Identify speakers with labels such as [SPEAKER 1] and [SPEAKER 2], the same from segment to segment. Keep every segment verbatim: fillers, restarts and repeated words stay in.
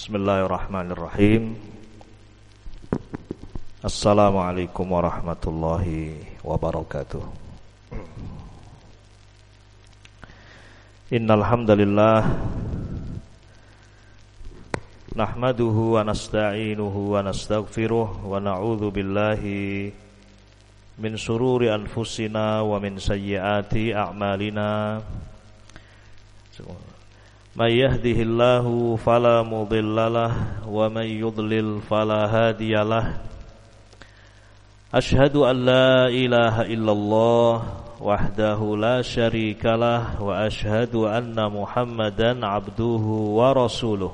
[SPEAKER 1] Bismillahirrahmanirrahim. Assalamualaikum warahmatullahi wabarakatuh. Innal hamdalillah nahmaduhu wa nasta'inuhu wa nastaghfiruh wa na'udzu billahi min shururi anfusina wa min sayyiati a'malina. May yahdihillahu fala mudhillalah wa may yudlil fala hadiyalah. Ashhadu an la ilaha illallah wahdahu la syarikalah wa ashhadu anna Muhammadan abduhu wa rasuluh.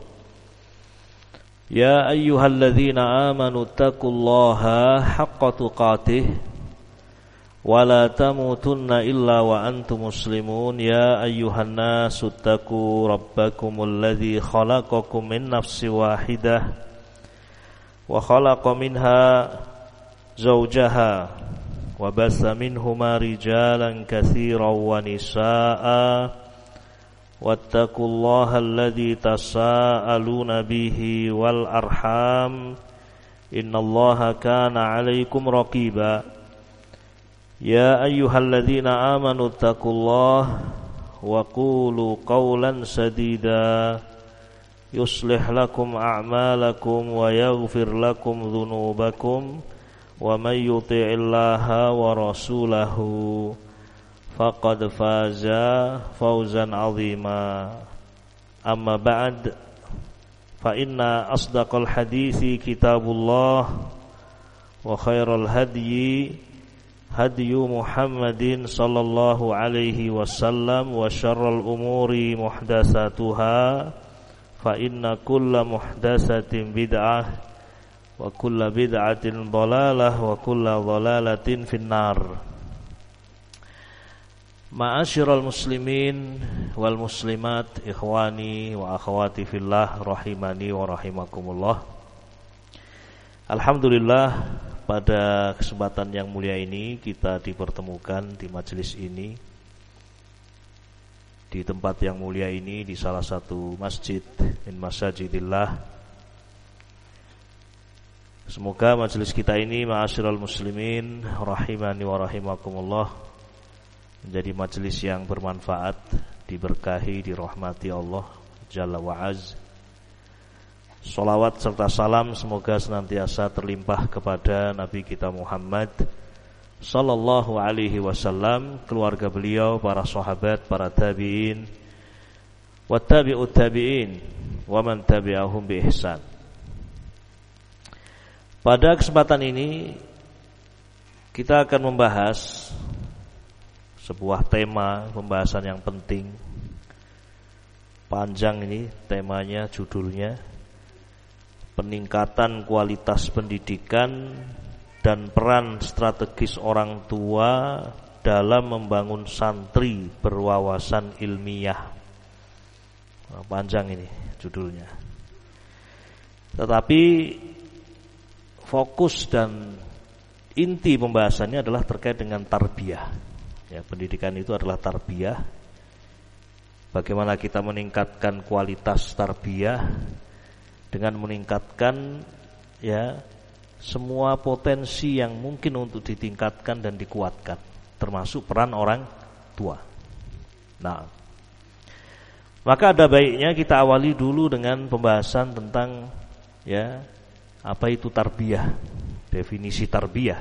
[SPEAKER 1] Ya ayyuhalladzina amanu taqullaha haqqa tuqatih wa la tamutunna illa wa antum muslimun. Ya ayyuhan nasu taqu rabbakumul ladzi khalaqakum min nafsin wahidah wa khalaqa minha zawjaha wa bassa minhuma rijalan katsiran wa nisaa'a wattaqullaha alladzi tasaaluna bihi wal arham innallaha kana 'alaikum raqiba. Ya ayyuhalladzina amanu taqullaha wa qulu qawlan sadida yuslih lakum a'malakum wa yaghfir lakum dhunubakum wa may yuti'illaha wa rasulahu faqad faza fawzan 'azima. Amma ba'd, fa inna asdaqal hadithi kitabullah wa khairal hadyi hadyu Muhammadin sallallahu alaihi wasallam wa syarrul umuri muhdatsatuha fa inna kulla muhdatsatin bid'ah wa kulla bid'atin dhalalah wa kulla dhalalatin finnar. Ma'asyiral muslimin wal muslimat, ikhwani wa akhwati fillah rahimani wa rahimakumullah. Alhamdulillah, pada kesempatan yang mulia ini kita dipertemukan di majelis ini, di tempat yang mulia ini, di salah satu masjid min masajidillah. Semoga majelis kita ini, ma'asyiral muslimin rahimani wa rahimakumullah, menjadi majelis yang bermanfaat, diberkahi, dirahmati Allah Jalla wa Az. Salawat serta salam semoga senantiasa terlimpah kepada Nabi kita Muhammad sallallahu alaihi wasallam, keluarga beliau, para sahabat, para tabi'in, wa tabi'ut tabi'in, wa man tabi'ahum bi ihsan. Pada kesempatan ini kita akan membahas sebuah tema, pembahasan yang penting. Panjang ini temanya, judulnya peningkatan kualitas pendidikan dan peran strategis orang tua dalam membangun santri berwawasan ilmiah. Nah, panjang ini judulnya. Tetapi fokus dan inti pembahasannya adalah terkait dengan tarbiyah. Ya, pendidikan itu adalah tarbiyah. Bagaimana kita meningkatkan kualitas tarbiyah dengan meningkatkan ya semua potensi yang mungkin untuk ditingkatkan dan dikuatkan, termasuk peran orang tua. Nah, maka ada baiknya kita awali dulu dengan pembahasan tentang ya apa itu tarbiyah, definisi tarbiyah,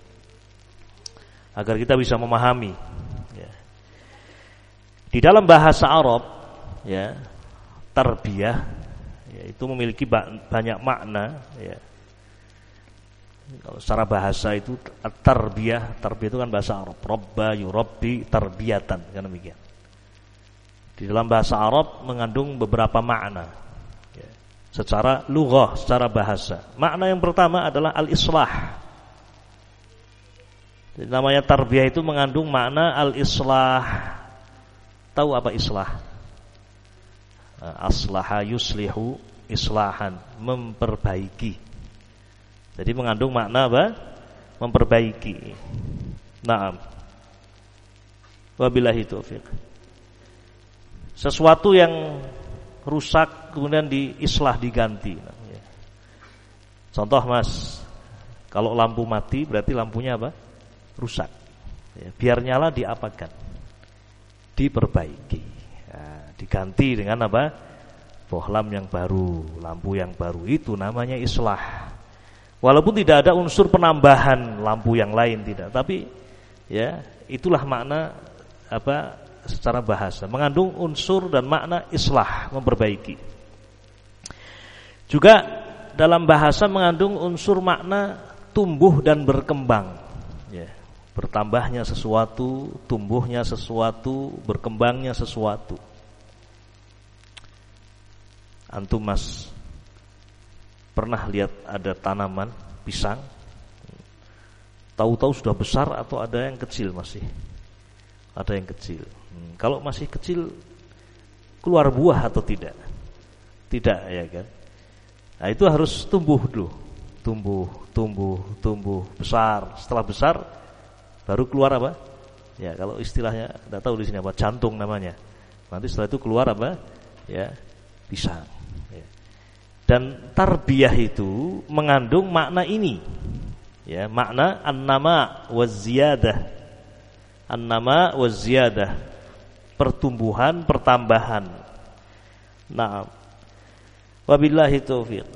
[SPEAKER 1] agar kita bisa memahami. Ya. Di dalam bahasa Arab, ya tarbiyah ya, itu memiliki banyak makna. Ya. Kalau secara bahasa itu tarbiyah, tarbiyah itu kan bahasa Arab, robba yurabbi tarbiyatan, kan demikian. Di dalam bahasa Arab mengandung beberapa makna. Ya. Secara lughah, secara bahasa. Makna yang pertama adalah al-islah. Jadi, namanya tarbiyah itu mengandung makna al-islah. Tahu apa islah? Aslaha yuslihu islahan, memperbaiki. Jadi mengandung makna apa? Memperbaiki. Naam. Wabillahi taufiq. Sesuatu yang rusak kemudian diislah, diganti. Contoh Mas, kalau lampu mati berarti lampunya apa? Rusak. Ya, biar nyala diapakan? Diperbaiki. Ya, diganti dengan apa? Bohlam yang baru, lampu yang baru, itu namanya islah. Walaupun tidak ada unsur penambahan lampu yang lain, tidak, tapi ya itulah makna apa secara bahasa, mengandung unsur dan makna islah, memperbaiki. Juga dalam bahasa mengandung unsur makna tumbuh dan berkembang, ya, bertambahnya sesuatu, tumbuhnya sesuatu, berkembangnya sesuatu. Antum Mas pernah lihat ada tanaman pisang, tahu-tahu sudah besar atau ada yang kecil masih? Ada yang kecil. Hmm, kalau masih kecil keluar buah atau tidak? Tidak, ya kan? Nah, itu harus tumbuh dulu. Tumbuh, tumbuh, tumbuh, besar. Setelah besar baru keluar apa? Ya, kalau istilahnya enggak tahu di sini apa, jantung namanya. Nanti setelah itu keluar apa? Ya, pisang. Ya. Dan tarbiyah itu mengandung makna ini. Ya, makna an-nama wa ziyadah. An-nama wa ziyadah. Pertumbuhan, pertambahan. Nah, wabillahi taufiq.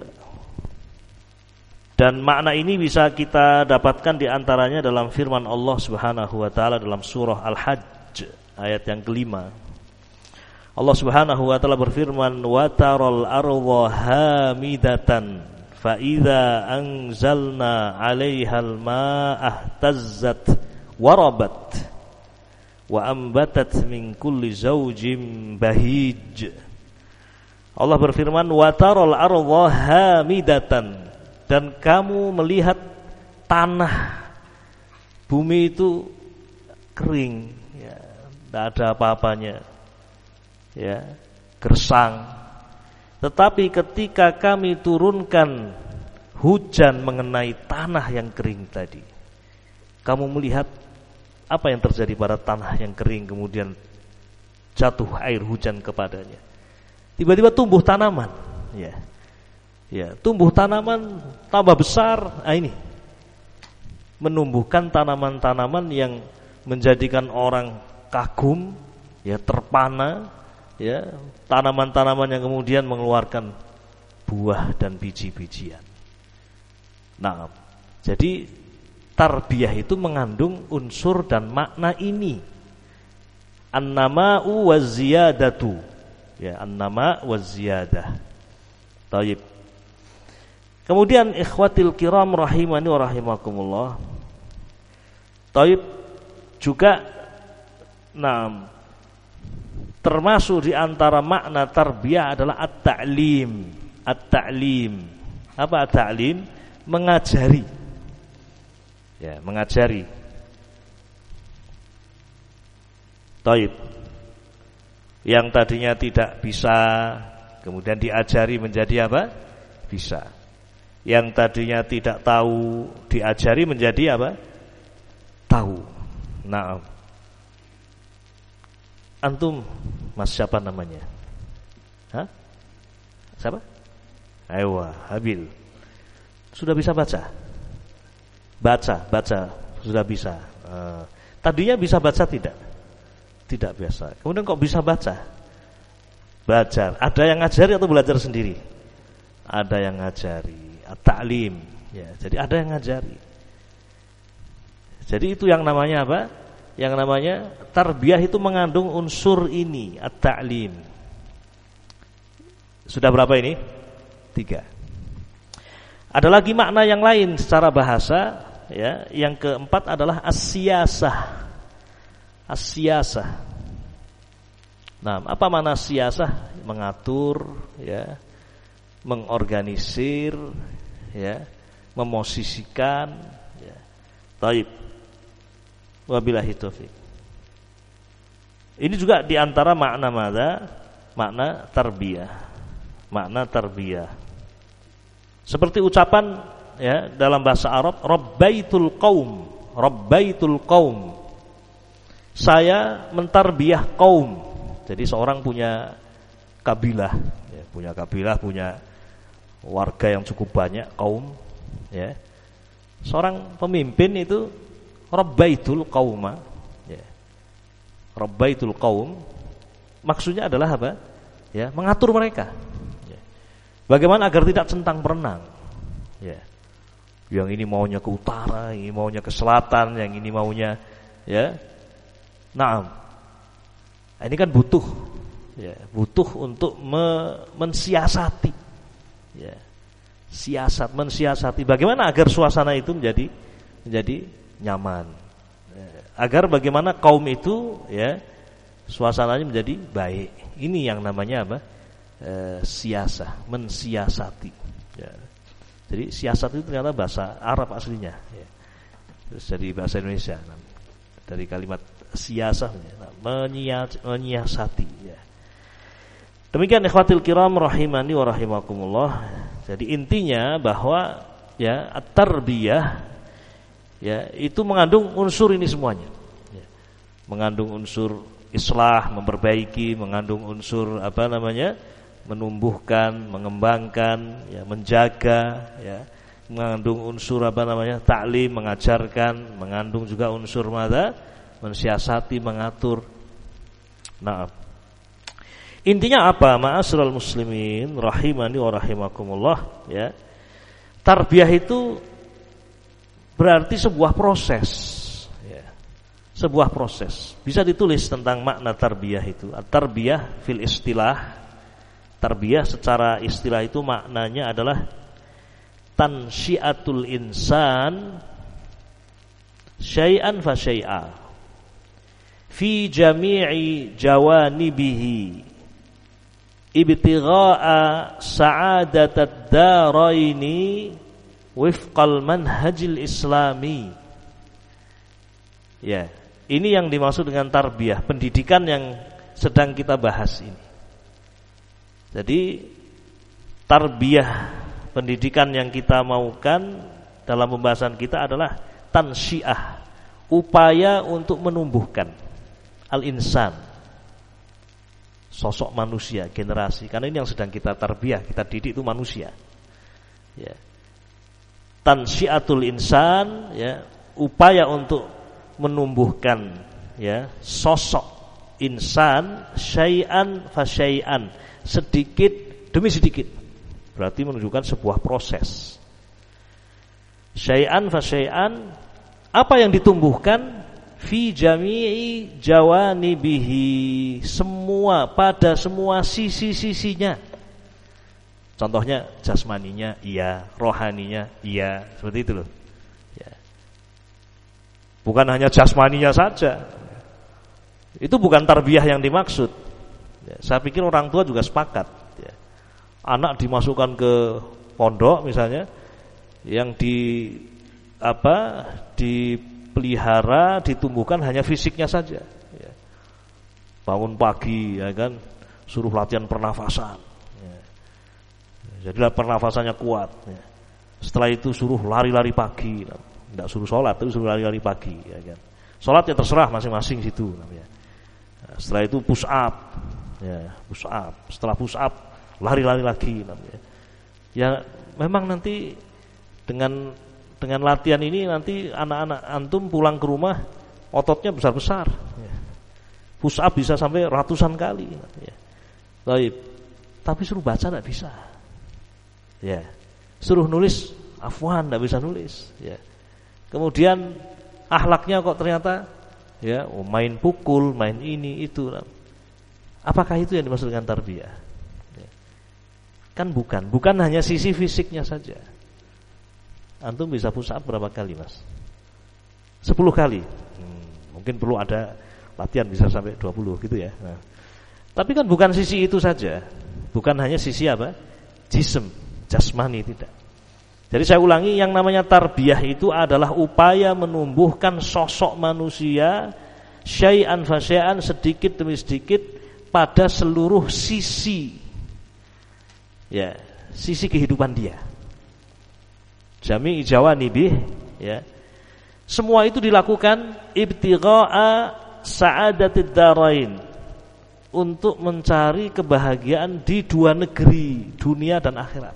[SPEAKER 1] Dan makna ini bisa kita dapatkan di antaranya dalam firman Allah Subhanahu wa taala dalam surah Al-Hajj ayat yang kelima. Allah Subhanahu wa taala berfirman, "Wa taral arda hamidatan fa idza anzalna 'alaihal ma'a ihtazzat wa rabat wa ambatat min kulli zawjin bahij." Allah berfirman, wa taral arda hamidatan, dan kamu melihat tanah bumi itu kering, ya, tidak ada apa-apanya, ya, gersang. Tetapi ketika kami turunkan hujan mengenai tanah yang kering tadi, kamu melihat apa yang terjadi pada tanah yang kering, kemudian jatuh air hujan kepadanya. Tiba-tiba tumbuh tanaman, ya, ya, tumbuh tanaman tambah besar. Nah, ini menumbuhkan tanaman-tanaman yang menjadikan orang kagum, ya, terpana, ya, tanaman-tanaman yang kemudian mengeluarkan buah dan biji-bijian. Nah, jadi tarbiyah itu mengandung unsur dan makna ini. An-nama'u wa ziyadatu. Ya, an-nama' wa ziyadah. Taib. Kemudian ikhwatil kiram rahimani wa rahimakumullah. Taib juga, nah, termasuk di antara makna tarbiyah adalah at-ta'lim. At-ta'lim. Apa at-ta'lim? Mengajari. Ya, mengajari. Taib. Yang tadinya tidak bisa kemudian diajari menjadi apa? Bisa. Yang tadinya tidak tahu diajari menjadi apa? Tahu. Nah, antum Mas siapa namanya? Hah? Siapa? Ayo, Habil. Sudah bisa baca? Baca, baca sudah bisa. Uh, tadinya bisa baca tidak? Tidak biasa. Kemudian kok bisa baca? Belajar. Ada yang ngajari atau belajar sendiri? Ada yang ngajari. At-ta'lim. Ya, jadi ada yang ngajari. Jadi itu yang namanya apa? Yang namanya tarbiyah itu mengandung unsur ini, at-ta'lim. Sudah berapa ini? Tiga. Ada lagi makna yang lain secara bahasa, ya. Yang keempat adalah as-siyasah. As-siyasah. Nah, apa makna siyasah? Mengatur, ya, mengorganisir, ya, memosisikan, ya. Taib. Wabillahi taufik. Ini juga diantara makna mana? Makna tarbiyah. Makna tarbiyah. Seperti ucapan, ya, dalam bahasa Arab, Rabbaitul qaum, Rabbaitul qaum. Saya mentarbiyah kaum. Jadi seorang punya kabilah, ya, punya kabilah, punya warga yang cukup banyak, kaum, ya. Seorang pemimpin itu rabbaitul qauma, ya. Rabbaitul qaum maksudnya adalah apa? Ya, mengatur mereka. Ya. Bagaimana agar tidak centang perenang. Ya. Yang ini maunya ke utara, yang ini maunya ke selatan, yang ini maunya, ya. Naam. Nah, ini kan butuh, ya, butuh untuk me- mensiasati, ya, siasat, mensiasati. Bagaimana agar suasana itu menjadi menjadi nyaman, ya, agar bagaimana kaum itu, ya, suasananya menjadi baik. Ini yang namanya apa? E, siasah, mensiasati. Ya. Jadi siasat itu ternyata bahasa Arab aslinya, ya. Terus jadi bahasa Indonesia dari kalimat siasah, menyiasati, ya. Demikian ikhwatil kiram rahimani wa rahimakumullah. Jadi intinya bahwa, ya, at-tarbiyah, ya, itu mengandung unsur ini semuanya, ya. Mengandung unsur islah, memperbaiki, mengandung unsur apa namanya? menumbuhkan, mengembangkan, ya, menjaga, ya. Mengandung unsur apa namanya? ta'lim, mengajarkan, mengandung juga unsur mata, mensiasati, mengatur. Nah, intinya apa? Ma'asyiral muslimin rahimani wa rahimakumullah, ya. Tarbiyah itu berarti sebuah proses, ya. Sebuah proses. Bisa ditulis tentang makna tarbiyah itu. At-tarbiyah fil istilah. Tarbiyah secara istilah itu maknanya adalah tansyiatul insan syai'an fa syai'a fi jami'i jawanibihi ibtigha'a sa'adatad daraini wifqal manhajil islami. Ya, ini yang dimaksud dengan tarbiyah, pendidikan yang sedang kita bahas ini. Jadi tarbiyah, pendidikan yang kita maukan dalam pembahasan kita adalah tansyiah, upaya untuk menumbuhkan al-insan, sosok manusia, generasi. Karena ini yang sedang kita tarbiyah, kita didik itu manusia, ya. Tansyiatul insan, ya, upaya untuk menumbuhkan, ya, sosok insan syai'an fa syai'an, sedikit demi sedikit. Berarti menunjukkan sebuah proses. Syai'an fa syai'an, apa yang ditumbuhkan? Fi jami'i jawanibihi, semua, pada semua sisi-sisinya. Contohnya jasmaninya iya, rohaninya iya, seperti itu loh, ya. Bukan hanya jasmaninya saja. Itu bukan tarbiyah yang dimaksud, ya. Saya pikir orang tua juga sepakat, ya. Anak dimasukkan ke pondok misalnya, yang di apa dipelihara, ditumbuhkan hanya fisiknya saja, ya. Bangun pagi, ya kan, suruh latihan pernafasan, ya. Jadilah pernafasannya kuat, ya. Setelah itu suruh lari-lari pagi, tidak suruh sholat, tapi suruh lari-lari pagi, ya kan. Sholat ya terserah masing-masing situ, ya. Setelah itu push up, ya, push up. Setelah push up lari-lari lagi, namanya. Ya memang nanti dengan dengan latihan ini nanti anak-anak antum pulang ke rumah ototnya besar-besar, ya. Push up bisa sampai ratusan kali, ya. Baik. Tapi suruh baca tidak bisa, ya. Suruh nulis afwan tidak bisa nulis, ya. Kemudian akhlaknya kok ternyata, ya, oh, main pukul, main ini itu. Apakah itu yang dimaksud dengan tarbiyah? Ya. Kan bukan, bukan hanya sisi fisiknya saja. Antum bisa push up berapa kali, Mas? sepuluh kali. Hmm, mungkin perlu ada latihan bisa sampai dua puluh gitu ya. Nah, tapi kan bukan sisi itu saja. Bukan hanya sisi apa? Jism, jasmani, tidak. Jadi saya ulangi, yang namanya tarbiyah itu adalah upaya menumbuhkan sosok manusia syai'an fa syai'an, sedikit demi sedikit pada seluruh sisi, ya, sisi kehidupan dia. Jami'i jawanibih, ya. Semua itu dilakukan ibtigha'a sa'adatid darain, untuk mencari kebahagiaan di dua negeri, dunia dan akhirat.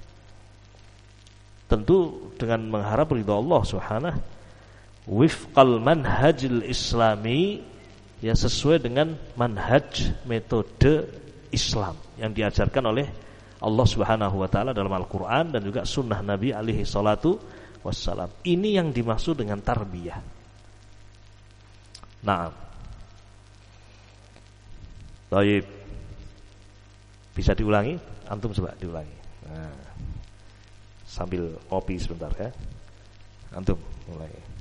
[SPEAKER 1] Tentu dengan mengharap ridha Allah Subhanahu wifqal manhajil islami, ya sesuai dengan manhaj metode Islam yang diajarkan oleh Allah Subhanahu wa taala dalam Al-Qur'an dan juga sunnah Nabi alaihi salatu wassalam. Ini yang dimaksud dengan tarbiyah. Nah, baik, bisa diulangi? Antum coba diulangi. Nah, sambil kopi sebentar ya. Antum ulangi.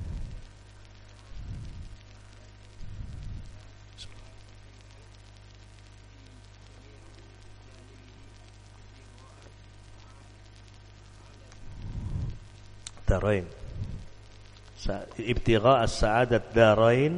[SPEAKER 1] Darain, ibtigha as-sa'adat darain,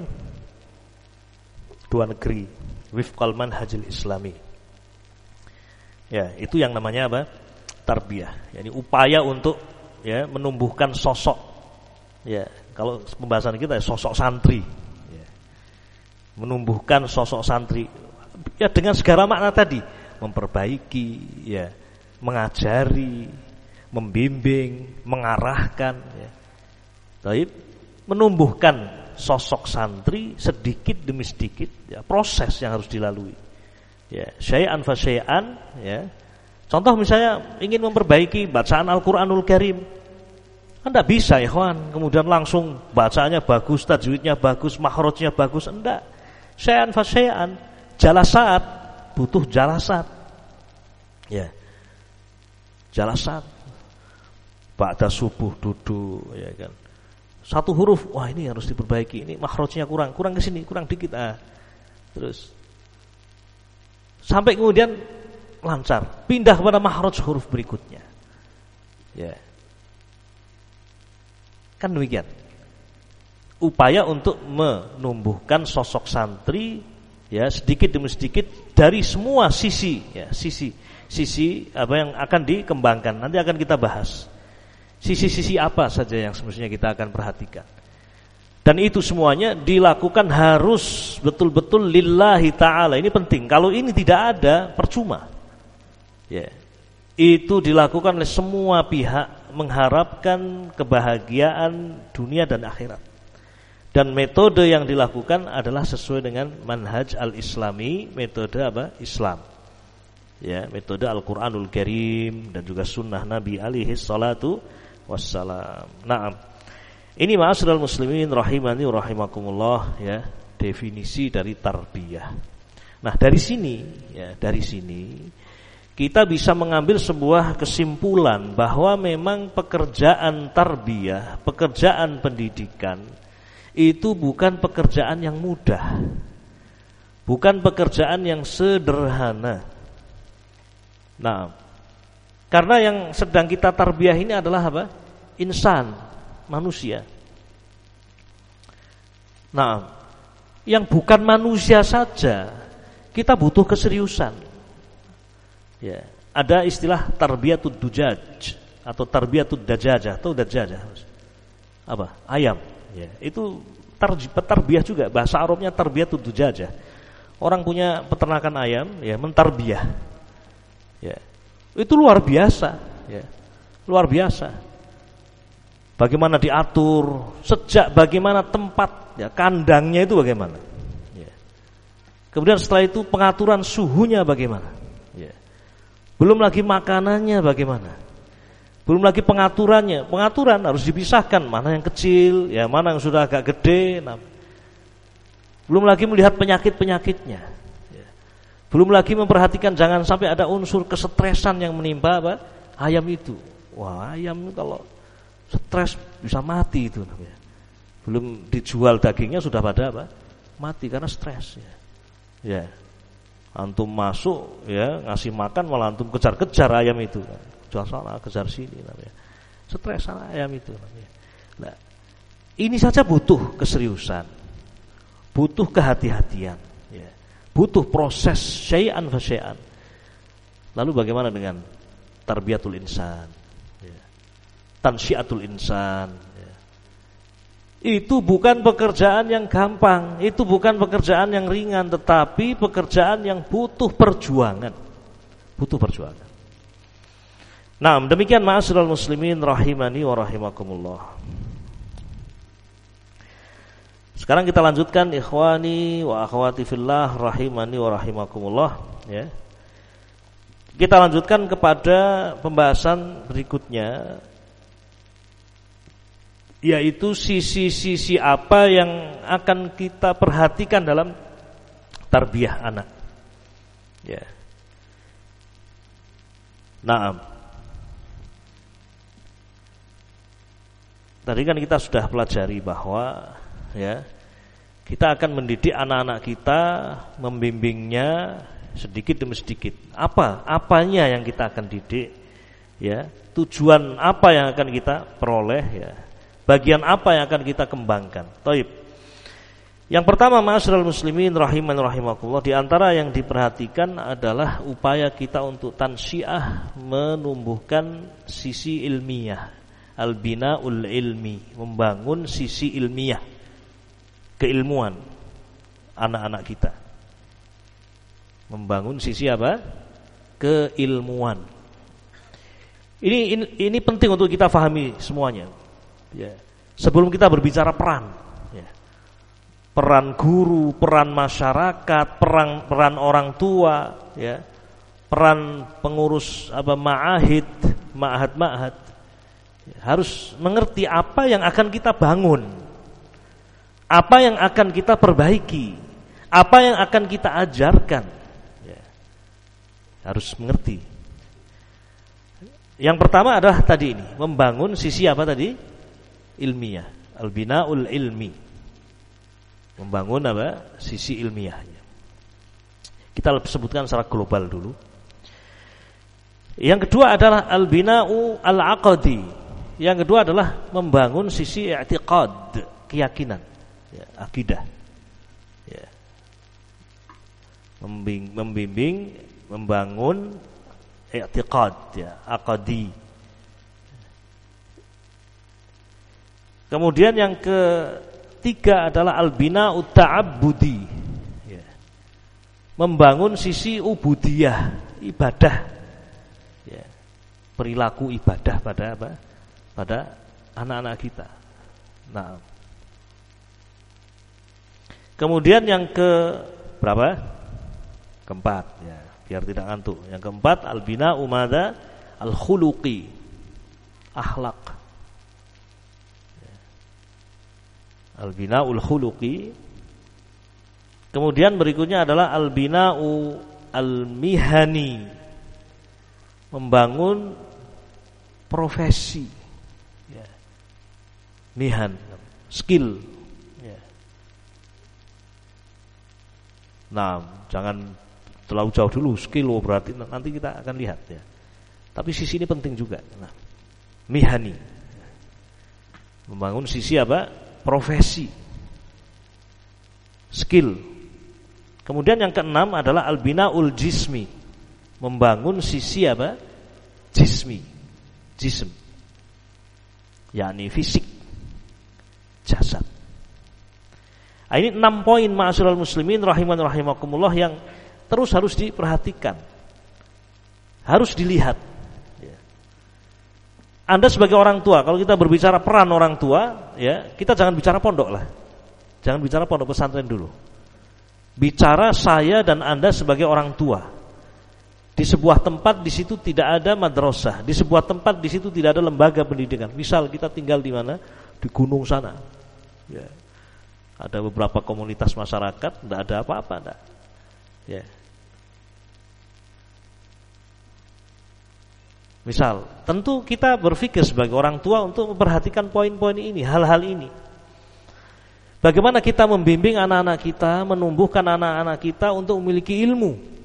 [SPEAKER 1] dua negeri, wifqal manhajil islami. Ya, itu yang namanya apa? Tarbiyah. Yani upaya untuk ya menumbuhkan sosok. Ya, kalau pembahasan kita sosok santri. Ya. Menumbuhkan sosok santri. Ya dengan segala makna tadi, memperbaiki, ya, mengajari, membimbing, mengarahkan, ya. Baik, menumbuhkan sosok santri sedikit demi sedikit, ya, proses yang harus dilalui. Ya, syai'an fa syai'an, ya. Contoh misalnya ingin memperbaiki bacaan Al-Qur'anul Karim. Kan enggak bisa ya, kawan, kemudian langsung bacaannya bagus, tajwidnya bagus, makhrajnya bagus, enggak. Syai'an fa syai'an, jalasat, butuh jalasat. Ya. Jalasat. Ba'da subuh duduk, ya kan. Satu huruf, wah ini harus diperbaiki, ini makhrajnya kurang, kurang ke sini, kurang dikit. Ah. Terus sampai kemudian lancar, pindah kepada makhraj huruf berikutnya. Ya. Kan demikian. Upaya untuk menumbuhkan sosok santri, ya, sedikit demi sedikit dari semua sisi, ya, sisi sisi apa yang akan dikembangkan. Nanti akan kita bahas. Sisi-sisi apa saja yang semestinya kita akan perhatikan. Dan itu semuanya dilakukan harus betul-betul lillahi ta'ala. Ini penting. Kalau ini tidak ada, percuma. Ya. Itu dilakukan oleh semua pihak mengharapkan kebahagiaan dunia dan akhirat. Dan metode yang dilakukan adalah sesuai dengan manhaj al-islami, metode apa? Islam. Ya, metode Al-Qur'anul Karim dan juga sunnah Nabi alaihi salatu wassalam. Naam. Ini ma'asyiral muslimin rahimani rahimakumullah, ya, definisi dari tarbiyah. Nah, dari sini, ya, dari sini kita bisa mengambil sebuah kesimpulan bahwa memang pekerjaan tarbiyah, pekerjaan pendidikan itu bukan pekerjaan yang mudah. Bukan pekerjaan yang sederhana. Nah, karena yang sedang kita tarbiyah ini adalah apa? Insan, manusia. Nah, yang bukan manusia saja kita butuh keseriusan. Ya, ada istilah tarbiyatud dujaj atau tarbiyatud dajajah atau dajajah. Apa? Ayam. Ya, itu tarbiyah juga, bahasa Arabnya tarbiyatud dujajah. Orang punya peternakan ayam, ya, mentarbiyah. Ya. Itu luar biasa, ya. Luar biasa. Bagaimana diatur, sejak bagaimana tempat, ya, kandangnya itu bagaimana. Ya. Kemudian setelah itu pengaturan suhunya bagaimana. Ya. Belum lagi makanannya bagaimana. Belum lagi pengaturannya. Pengaturan harus dipisahkan, mana yang kecil, ya, mana yang sudah agak gede. Nah. Belum lagi melihat penyakit-penyakitnya. Belum lagi memperhatikan jangan sampai ada unsur kesetresan yang menimpa apa? Ayam itu. Wah, ayam kalau stres bisa mati itu namanya. Belum dijual dagingnya sudah pada apa? Mati karena stres, ya. Ya. Antum masuk, ya, ngasih makan malah antum kejar-kejar ayam itu. Kejar sana, kejar sini namanya. Stres ayam itu namanya. Nah, ini saja butuh keseriusan. Butuh kehati-hatian. Butuh proses syai'an fa syai'an. Lalu bagaimana dengan tarbiyatul insan, ya, tansyiatul insan, ya. Itu bukan pekerjaan yang gampang, itu bukan pekerjaan yang ringan, tetapi pekerjaan yang butuh perjuangan. Butuh perjuangan. Nah, demikian ma'asyiral muslimin rahimani wa rahimakumullah. Sekarang kita lanjutkan ikhwani wa akhwati fillah rahimani wa rahimakumullah, ya. Kita lanjutkan kepada pembahasan berikutnya, yaitu sisi-sisi apa yang akan kita perhatikan dalam tarbiyah anak. Ya. Naam. Tadi kan kita sudah pelajari bahwa ya, kita akan mendidik anak-anak kita, membimbingnya sedikit demi sedikit. Apa? Apanya yang kita akan didik? Ya, tujuan apa yang akan kita peroleh? Ya, bagian apa yang akan kita kembangkan? Taib. Yang pertama, ma'asyiral muslimin rahiman rahimakumullah, di antara yang diperhatikan adalah upaya kita untuk tansyiah, menumbuhkan sisi ilmiah. Al-bina'ul ilmi, membangun sisi ilmiah, keilmuan anak-anak kita. Membangun sisi apa? Keilmuan. Ini ini, ini penting untuk kita pahami semuanya. Ya. Sebelum kita berbicara peran, ya. Peran guru, peran masyarakat, peran peran orang tua, ya. Peran pengurus apa ma'ahid, ma'ahad-ma'ahad. Harus mengerti apa yang akan kita bangun, apa yang akan kita perbaiki, apa yang akan kita ajarkan, ya. Harus mengerti. Yang pertama adalah tadi ini, membangun sisi apa tadi? Ilmiah, al-bina'ul ilmi. Membangun apa? Sisi ilmiahnya. Kita sebutkan secara global dulu. Yang kedua adalah al-bina'u al-aqdi. Yang kedua adalah membangun sisi i'tiqad, keyakinan, ya, akidah, ya. Membimbing, membimbing, membangun i'tiqad, ya, aqadi. Kemudian yang ketiga adalah al-bina'ut ta'abbudi, ya. Membangun sisi ubudiyah, ibadah, ya. Perilaku ibadah pada apa? Pada anak-anak kita. Nah, kemudian yang ke berapa? Keempat, ya, biar tidak ngantuk. Yang keempat, al-bina'u madza? Al-khuluqi, akhlak. Al-bina'ul khuluqi. Kemudian berikutnya adalah al-bina'u al-mihani, membangun profesi. Mihan, skill, ya. Nah, jangan terlalu jauh dulu. Skill oh, berarti nanti kita akan lihat, ya. Tapi sisi ini penting juga. Nah, mihani, membangun sisi apa? Profesi, skill. Kemudian yang keenam adalah al-bina'ul jismi, membangun sisi apa? Jismi, jism, yakni fisik, jasad. Nah, ini enam poin ma'asyiral muslimin rahiman rahimakumullah yang terus harus diperhatikan, harus dilihat, ya. Anda sebagai orang tua, kalau kita berbicara peran orang tua, ya, kita jangan bicara pondok lah, jangan bicara pondok pesantren dulu. Bicara saya dan Anda sebagai orang tua. Di sebuah tempat di situ tidak ada madrasah, di sebuah tempat di situ tidak ada lembaga pendidikan. Misal kita tinggal di mana? Di gunung sana, ya. Ada beberapa komunitas masyarakat, tidak ada apa-apa, tidak, ya. Misal, tentu kita berpikir sebagai orang tua untuk memperhatikan poin-poin ini, hal-hal ini. Bagaimana kita membimbing anak-anak kita, menumbuhkan anak-anak kita untuk memiliki ilmu,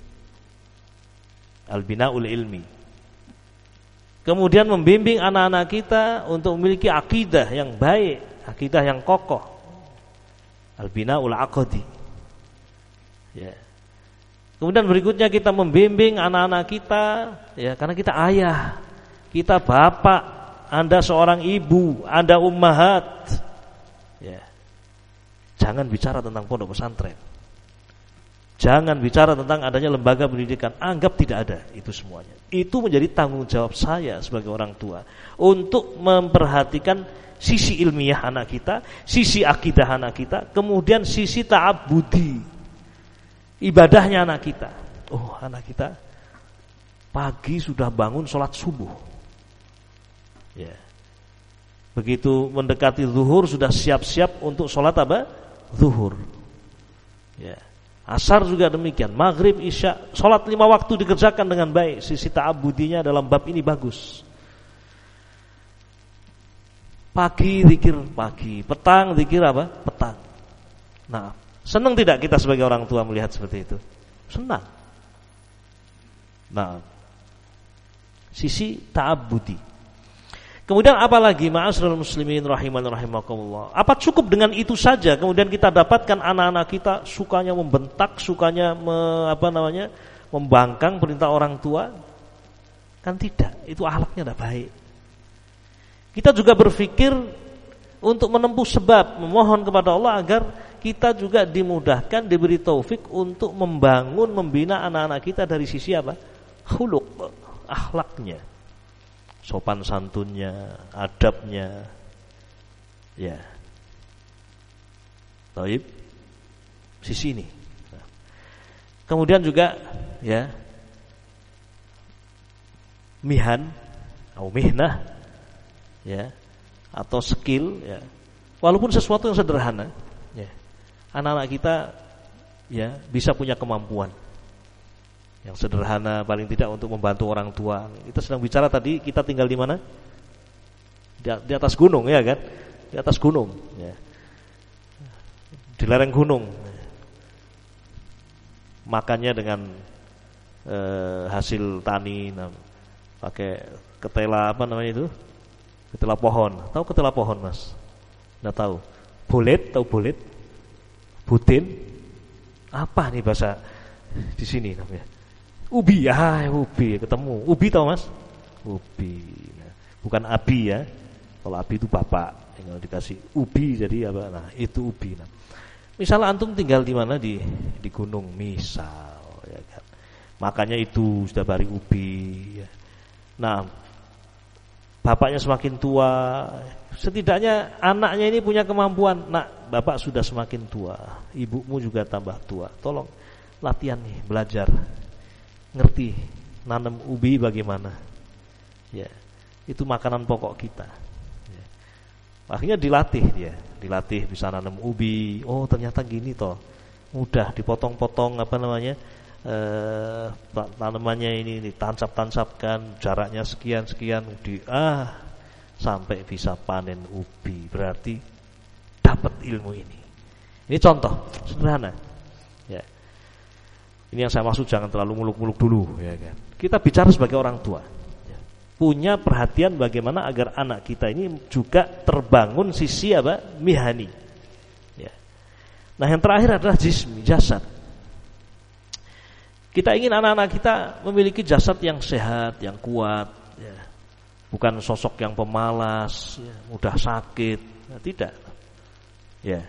[SPEAKER 1] al-bina'ul ilmi. Kemudian membimbing anak-anak kita untuk memiliki akidah yang baik, akidah yang kokoh, al-bina'ul aqdi, ya. Kemudian berikutnya kita membimbing anak-anak kita, ya, karena kita ayah, kita bapak, Anda seorang ibu, Anda ummahat, Ya. Jangan bicara tentang pondok pesantren. Jangan bicara tentang adanya lembaga pendidikan. Anggap tidak ada itu semuanya. Itu menjadi tanggung jawab saya sebagai orang tua untuk memperhatikan sisi ilmiah anak kita, sisi akidah anak kita, kemudian sisi ta'abbudi, ibadahnya anak kita. Oh, anak kita pagi sudah bangun sholat subuh. Ya. Begitu mendekati zuhur sudah siap-siap untuk sholat apa? Zuhur. Ya. Asar juga demikian, maghrib, isya, sholat lima waktu dikerjakan dengan baik. Sisi ta'abudinya dalam bab ini bagus. Pagi zikir pagi, petang zikir apa? Petang. Nah, senang tidak kita sebagai orang tua melihat seperti itu? Senang. Nah, sisi ta'abudi. Kemudian apalagi ma'asyiral muslimin rahiman rahimakumullah. Apa cukup dengan itu saja kemudian kita dapatkan anak-anak kita sukanya membentak, sukanya me, apa namanya? membangkang perintah orang tua? Kan tidak, itu akhlaknya tidak baik. Kita juga berpikir untuk menempuh sebab, memohon kepada Allah agar kita juga dimudahkan, diberi taufik untuk membangun, membina anak-anak kita dari sisi apa? Khuluq, akhlaknya. Sopan santunnya, adabnya, ya. Taib, sisi ini. Nah. Kemudian juga, ya, mihan, atau mihnah, ya, atau skill, ya. Walaupun sesuatu yang sederhana, ya. Anak-anak kita, ya, bisa punya kemampuan. Yang sederhana paling tidak untuk membantu orang tua. Kita sedang bicara tadi kita tinggal di mana? Di, di atas gunung ya kan? Di atas gunung ya. Di lereng gunung. Makannya dengan eh, hasil tani, nah, pakai ketela apa namanya itu? Ketela pohon. Tahu ketela pohon, Mas? Enggak tahu. Bolet, tahu bolet? Butin. Apa nih bahasa di sini namanya? Ubi, ah ubi ketemu. Ubi tau Mas? Ubi. Nah, bukan abi ya. Kalau abi itu bapak. Yang dikasih ubi jadi apa? Nah, itu ubi. Nah, misalnya antum tinggal di mana di di gunung misal, ya kan. Makanya itu sudah bari ubi. Ya. Nah, bapaknya semakin tua. Setidaknya anaknya ini punya kemampuan. Nak, bapak sudah semakin tua. Ibumu juga tambah tua. Tolong latihan nih, belajar. Ngerti nanam ubi bagaimana? Ya, itu makanan pokok kita. Ya. Akhirnya dilatih dia, dilatih bisa nanam ubi. Oh ternyata gini toh, mudah dipotong-potong apa namanya eh, tanamannya ini ditancap-tancapkan jaraknya sekian sekian di ah sampai bisa panen ubi. Berarti dapat ilmu ini. Ini contoh sederhana. Ya. Ini yang saya maksud jangan terlalu muluk-muluk dulu ya kan. Kita bicara sebagai orang tua ya. Punya perhatian bagaimana agar anak kita ini juga terbangun sisi apa? Mihani ya. Nah yang terakhir adalah jismi, jasad. Kita ingin anak-anak kita memiliki jasad yang sehat, yang kuat ya. Bukan sosok yang pemalas ya, mudah sakit nah, tidak ya.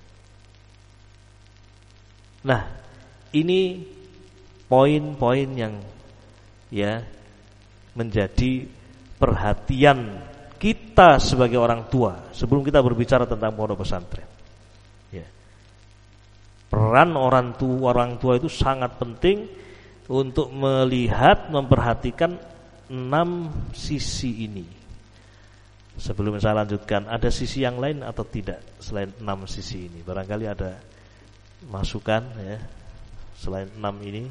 [SPEAKER 1] Nah ini poin-poin yang ya menjadi perhatian kita sebagai orang tua sebelum kita berbicara tentang pondok pesantren. Ya. Peran orang tua orang tua itu sangat penting untuk melihat, memperhatikan enam sisi ini. Sebelum saya lanjutkan, ada sisi yang lain atau tidak selain enam sisi ini? Barangkali ada masukan ya. Selain enam ini,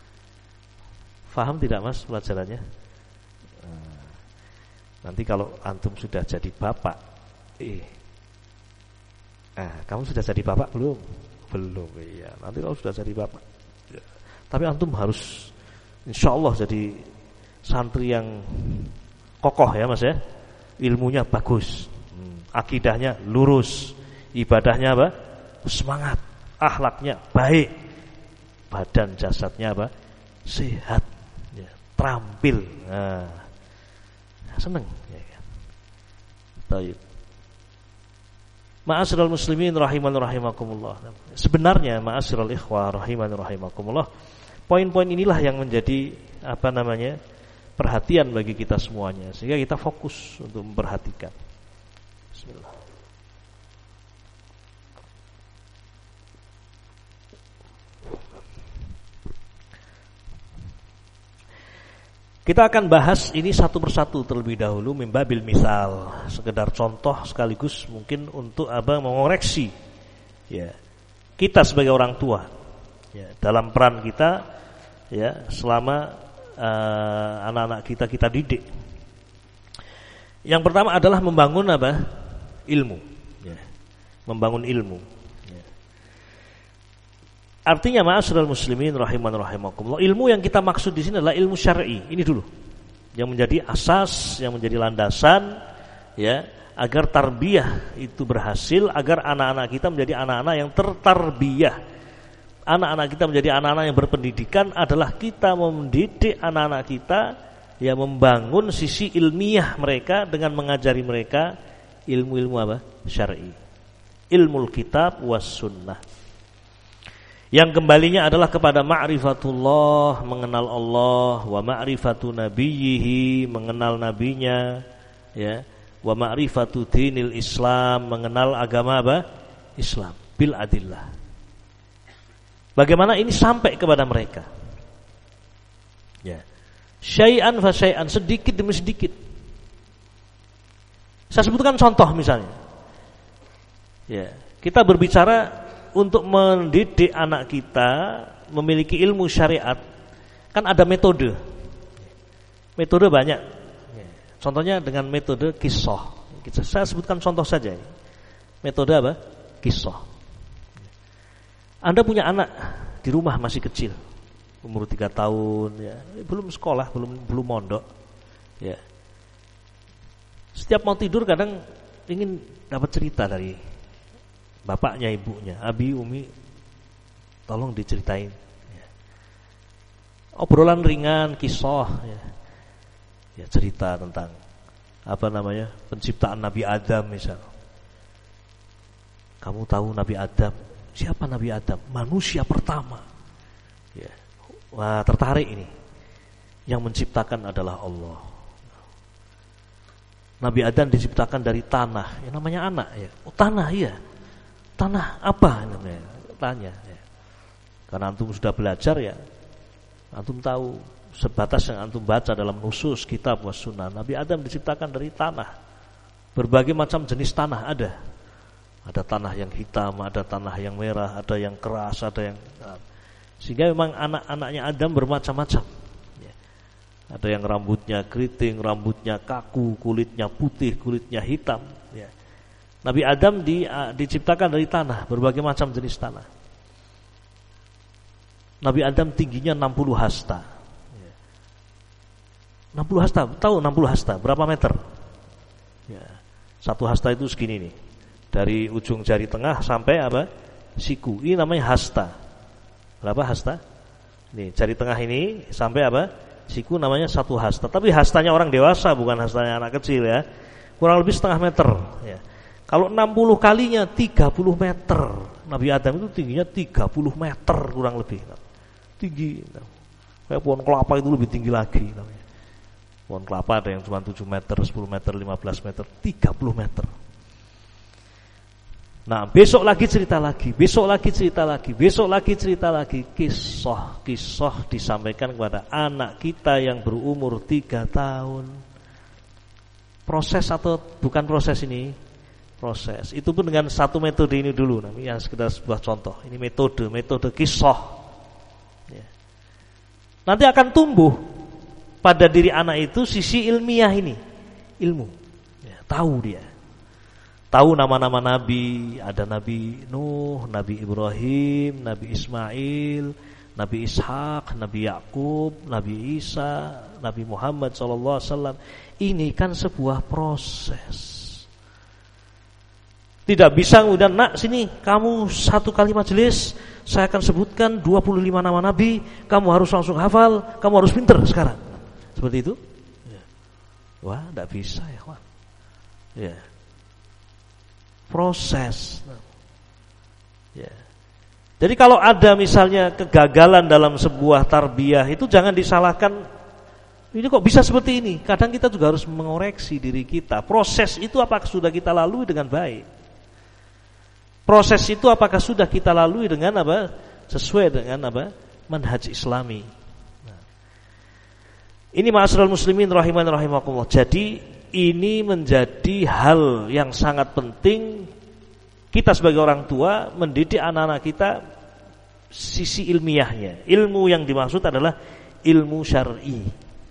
[SPEAKER 1] paham tidak Mas pelajarannya? Nah, nanti kalau antum sudah jadi bapak, eh, nah, kamu sudah jadi bapak belum? Belum, iya. Nanti kalau sudah jadi bapak, ya. Tapi antum harus, insya Allah jadi santri yang kokoh ya Mas ya, ilmunya bagus, hmm, akidahnya lurus, ibadahnya apa? Semangat, akhlaknya baik. Badan jasadnya apa? Sehat ya, terampil nah, seneng ya kan? Baik. Ma'asyiral muslimin rahiman rahimakumullah. Sebenarnya ma'asyiral ikhwah rahiman rahimakumullah, poin-poin inilah yang menjadi apa namanya? perhatian bagi kita semuanya, sehingga kita fokus untuk memperhatikan. Bismillah. Kita akan bahas ini satu persatu terlebih dahulu, mimbabil misal, sekedar contoh sekaligus mungkin untuk apa mengoreksi ya kita sebagai orang tua ya dalam peran kita ya selama uh, anak-anak kita kita didik. Yang pertama adalah membangun apa? Ilmu ya. Membangun ilmu. Artinya ma'asyiral muslimin rahiman rahimakumullah, ilmu yang kita maksud di sini adalah ilmu syar'i. Ini dulu yang menjadi asas, yang menjadi landasan ya agar tarbiyah itu berhasil, agar anak-anak kita menjadi anak-anak yang tertarbiyah. Anak-anak kita menjadi anak-anak yang berpendidikan adalah kita mendidik anak-anak kita ya, membangun sisi ilmiah mereka dengan mengajari mereka ilmu-ilmu apa? Syar'i. Ilmul kitab was sunnah. Yang kembalinya adalah kepada ma'rifatullah, mengenal Allah, wa ma'rifatu nabiyhi, mengenal nabinya, ya, wa ma'rifatu dinil Islam, mengenal agama apa? Islam, bil adillah. Bagaimana ini sampai kepada mereka? Ya. Syai'an fa syai'an, sedikit demi sedikit. Saya sebutkan contoh misalnya. Ya, kita berbicara untuk mendidik anak kita memiliki ilmu syariat, kan ada metode. Metode banyak. Contohnya dengan metode kisah. Saya sebutkan contoh saja. Metode apa? Kisah. Anda punya anak di rumah masih kecil, umur tiga tahun, ya, belum sekolah, belum belum mondok. Ya. Setiap mau tidur kadang ingin dapat cerita dari bapaknya, ibunya, abi, umi, tolong diceritain ya. Obrolan ringan, kisah ya. Ya, cerita tentang apa namanya penciptaan Nabi Adam misal. Kamu tahu Nabi Adam? Siapa Nabi Adam? Manusia pertama ya. Wah, tertarik ini. Yang menciptakan adalah Allah. Nabi Adam diciptakan dari tanah, yang namanya anak ya. Oh, tanah iya. Tanah apa namanya? Tanya ya. Karena antum sudah belajar ya, antum tahu sebatas yang antum baca dalam nusus kitab was sunnah. Nabi Adam diciptakan dari tanah. Berbagai macam jenis tanah ada. Ada tanah yang hitam, ada tanah yang merah, ada yang keras, ada yang sehingga memang anak-anaknya Adam bermacam-macam ya. Ada yang rambutnya keriting, rambutnya kaku, kulitnya putih, kulitnya hitam ya. Nabi Adam di, uh, diciptakan dari tanah, berbagai macam jenis tanah. Nabi Adam tingginya enam puluh hasta. enam puluh hasta, tahu enam puluh hasta berapa meter? Ya. Satu hasta itu segini nih. Dari ujung jari tengah sampai apa? Siku. Ini namanya hasta. Berapa hasta? Nih, jari tengah ini sampai apa? Siku namanya satu hasta. Tapi hastanya orang dewasa, bukan hastanya anak kecil ya. Kurang lebih setengah meter ya. Kalau enam puluh kalinya tiga puluh meter. Nabi Adam itu tingginya tiga puluh meter kurang lebih. Tinggi. Kayak pohon kelapa itu lebih tinggi lagi namanya. Pohon kelapa ada yang cuma tujuh meter, sepuluh meter, lima belas meter, tiga puluh meter. Nah, besok lagi cerita lagi, besok lagi cerita lagi, besok lagi cerita lagi. Kisah-kisah disampaikan kepada anak kita yang berumur tiga tahun. Proses atau bukan proses ini? Proses. Itu pun dengan satu metode ini dulu, namanya sekedar sebuah contoh. Ini metode, metode kisah. Ya. Nanti akan tumbuh pada diri anak itu sisi ilmiah ini, ilmu. Ya, tahu dia. Tahu nama-nama nabi, ada Nabi Nuh, Nabi Ibrahim, Nabi Ismail, Nabi Ishak, Nabi Yakub, Nabi Isa, Nabi Muhammad sallallahu alaihi wasallam. Ini kan sebuah proses. Tidak bisa kemudian, nak sini kamu satu kali majelis saya akan sebutkan dua puluh lima nama nabi, kamu harus langsung hafal, kamu harus pinter sekarang. Seperti itu? Ya. Wah, tidak bisa ya, kawan. Ya. proses. Ya. Jadi kalau ada misalnya kegagalan dalam sebuah tarbiyah itu jangan disalahkan. Ini kok bisa seperti ini? Kadang kita juga harus mengoreksi diri kita. Proses itu apakah sudah kita lalui dengan baik? Proses itu apakah sudah kita lalui dengan apa? Sesuai dengan apa? Manhaj Islami. Nah. Ini ma'asyiral muslimin rahiman rahimakumullah. Jadi ini menjadi hal yang sangat penting kita sebagai orang tua mendidik anak-anak kita sisi ilmiahnya. Ilmu yang dimaksud adalah ilmu syar'i.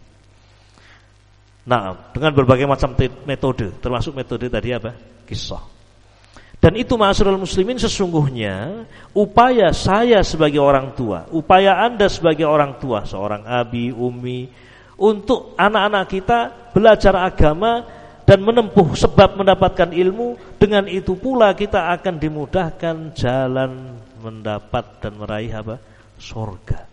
[SPEAKER 1] Nah, dengan berbagai macam metode, termasuk metode tadi apa? Kisah. Dan itu ma'asyiral muslimin sesungguhnya upaya saya sebagai orang tua, upaya Anda sebagai orang tua, seorang abi, umi, untuk anak-anak kita belajar agama dan menempuh sebab mendapatkan ilmu. Dengan itu pula kita akan dimudahkan jalan mendapat dan meraih apa? Surga.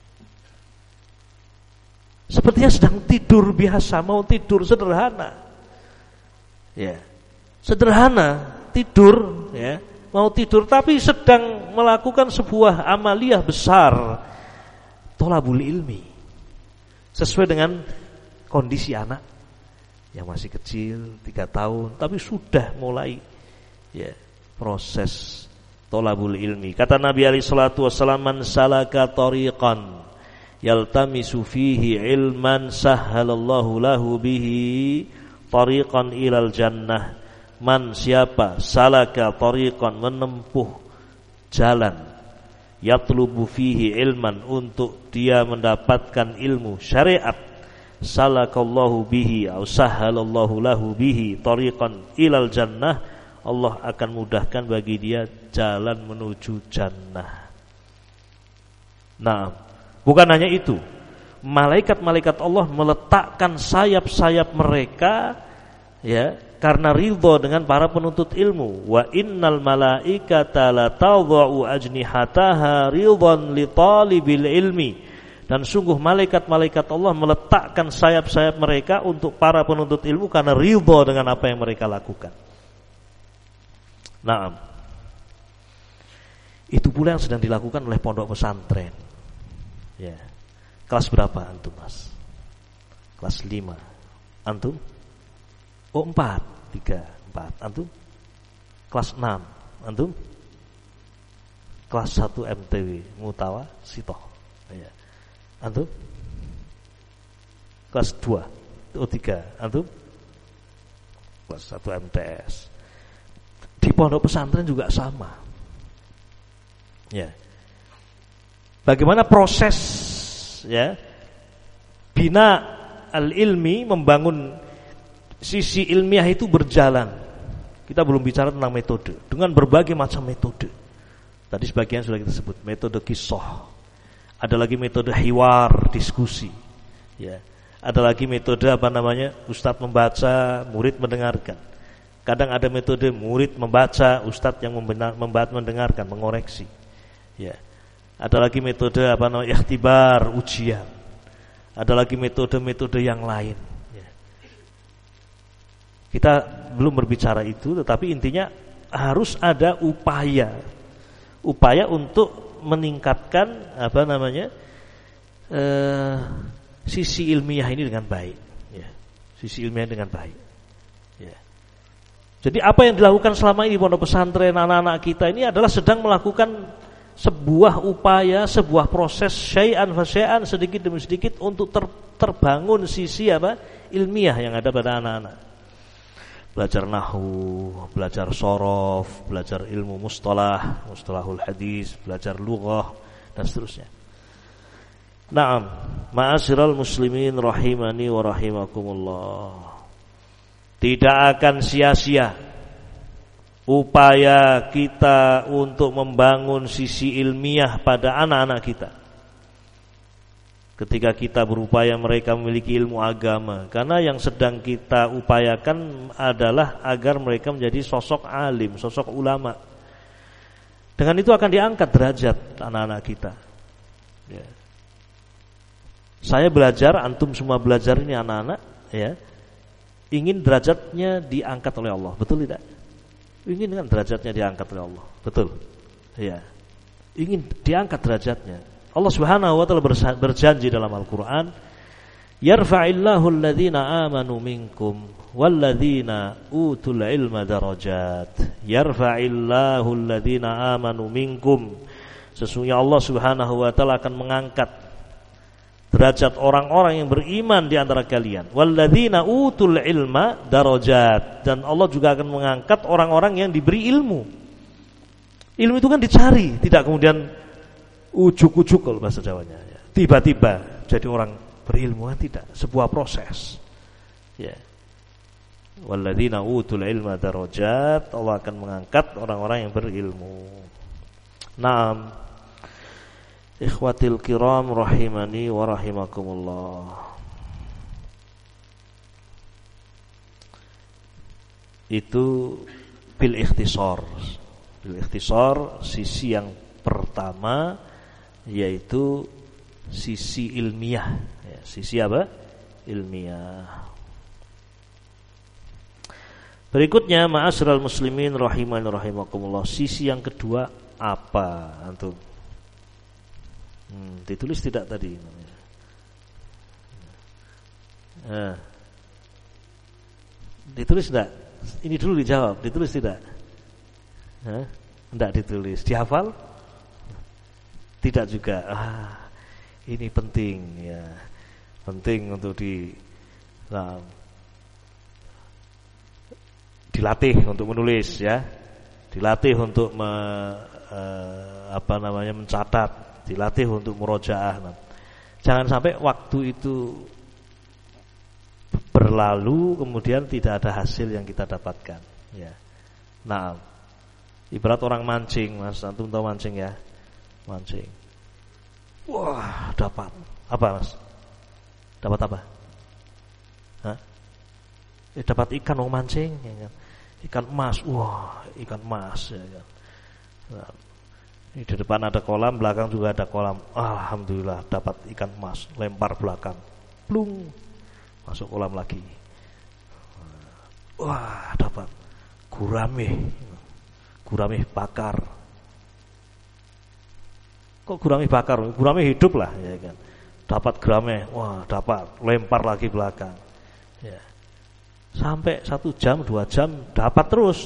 [SPEAKER 1] Sepertinya sedang tidur biasa, mau tidur sederhana. Ya. Sederhana, tidur ya, mau tidur tapi sedang melakukan sebuah amaliyah besar, tholabul ilmi. Sesuai dengan kondisi anak yang masih kecil, tiga tahun, tapi sudah mulai ya proses tholabul ilmi. Kata Nabi alaihi salatu wasallam, "Man salaka tariqan yaltamisu fihi ilman sahhalallahu lahu bihi tariqan ilal jannah." Man siapa salaka tariqan menempuh jalan yatlubu fihi ilman untuk dia mendapatkan ilmu syariat, salakallahu bihi au sahhalallahu lahu bihi tariqan ilal jannah, Allah akan mudahkan bagi dia jalan menuju jannah. Nah, bukan hanya itu, malaikat-malaikat Allah meletakkan sayap-sayap mereka ya karena ridho dengan para penuntut ilmu. Wa innal malaikata la tadha'u ajnihataha ridhan li talibil ilmi. Dan sungguh malaikat-malaikat Allah meletakkan sayap-sayap mereka untuk para penuntut ilmu karena ridho dengan apa yang mereka lakukan. Naam. Itu pula yang sedang dilakukan oleh pondok pesantren. Ya. Kelas berapa antum, Mas? Kelas lima. Antum? Oh, empat, tiga, empat. Antum? Kelas enam. Antum? Kelas satu M T W, Mutawa, Sitoh. Ya. Antum? Kelas dua, oh tiga. Antum? Kelas satu M T S. Di pondok pesantren juga sama. Ya. Bagaimana proses ya bina al-ilmi, membangun sisi ilmiah itu berjalan. Kita belum bicara tentang metode, dengan berbagai macam metode. Tadi sebagian sudah kita sebut, metode kisah. Ada lagi metode hiwar, diskusi. Ya. Ada lagi metode apa namanya? Ustadz membaca, murid mendengarkan. Kadang ada metode murid membaca, ustadz yang membaca, mendengarkan, mengoreksi. Ya. Ada lagi metode apa namanya? Ikhtibar, ujian. Ada lagi metode-metode yang lain. Kita belum berbicara itu, tetapi intinya harus ada upaya, upaya untuk meningkatkan apa namanya eh, sisi ilmiah ini dengan baik, ya. Sisi ilmiah dengan baik. Ya. Jadi apa yang dilakukan selama ini di pondok pesantren anak-anak kita ini adalah sedang melakukan sebuah upaya, sebuah proses syai'an fa syai'an, sedikit demi sedikit untuk ter, terbangun sisi apa ilmiah yang ada pada anak-anak. Belajar nahwu, belajar sorof, belajar ilmu mustalah, mustalahul hadis, belajar lughah dan seterusnya. Naam, ma'asyiral muslimin rahimani wa rahimakumullah. Tidak akan sia-sia upaya kita untuk membangun sisi ilmiah pada anak-anak kita. Ketika kita berupaya mereka memiliki ilmu agama, karena yang sedang kita upayakan adalah agar mereka menjadi sosok alim, sosok ulama. Dengan itu akan diangkat derajat anak-anak kita. Ya. Saya belajar, antum semua belajar ini anak-anak, ya, ingin derajatnya diangkat oleh Allah, betul tidak? Ingin kan derajatnya diangkat oleh Allah. Betul. Ya. Ingin diangkat derajatnya. Allah Subhanahu wa taala berjanji dalam Al-Qur'an, yarfa'illahu alladhina amanu minkum walladzina utul ilma darajat. Yarfa'illahu alladhina amanu minkum. Sesungguhnya Allah Subhanahu wa taala akan mengangkat derajat orang-orang yang beriman di antara kalian. Walladzina utul ilma darajat. Dan Allah juga akan mengangkat orang-orang yang diberi ilmu. Ilmu itu kan dicari, tidak kemudian ujuk-ujuk kalau bahasa Jawanya. Tiba-tiba jadi orang berilmu, kan tidak. Sebuah proses. Ya. Walladzina utul ilma darajat. Allah akan mengangkat orang-orang yang berilmu. Naam. Ikhwatil kiram rahimani wa rahimakumullah. Itu bil ikhtisar. Bil ikhtisar sisi yang pertama yaitu sisi ilmiah. Ya, sisi apa? Ilmiah. Berikutnya ma'asyiral muslimin rahimani rahimakumullah. Sisi yang kedua apa antum? Hmm, ditulis tidak tadi? Nah, ditulis tidak? Ini dulu dijawab. Ditulis tidak? Hah? Tidak ditulis. Dihafal? Tidak juga. Ah, ini penting ya. Penting untuk di nah, dilatih untuk menulis ya. Dilatih untuk me, eh, apa namanya mencatat. Dilatih untuk murojaah. Jangan sampai waktu itu berlalu kemudian tidak ada hasil yang kita dapatkan. Ya. Nah, ibarat orang mancing, Mas. Antum tahu mancing ya? Mancing. Wah, dapat apa, Mas? Dapat apa? Hah? Eh, dapat ikan mau mancing, ya kan? Ikan emas. Wah, ikan emas, ya kan? Nah, ini di depan ada kolam, belakang juga ada kolam. Alhamdulillah dapat ikan emas. Lempar belakang, plung, masuk kolam lagi. Wah, dapat gurame, gurame bakar. Kok gurame bakar? Gurame hidup lah, ya kan. Dapat gurame, wah dapat, lempar lagi belakang. Ya. Sampai satu jam, dua jam dapat terus.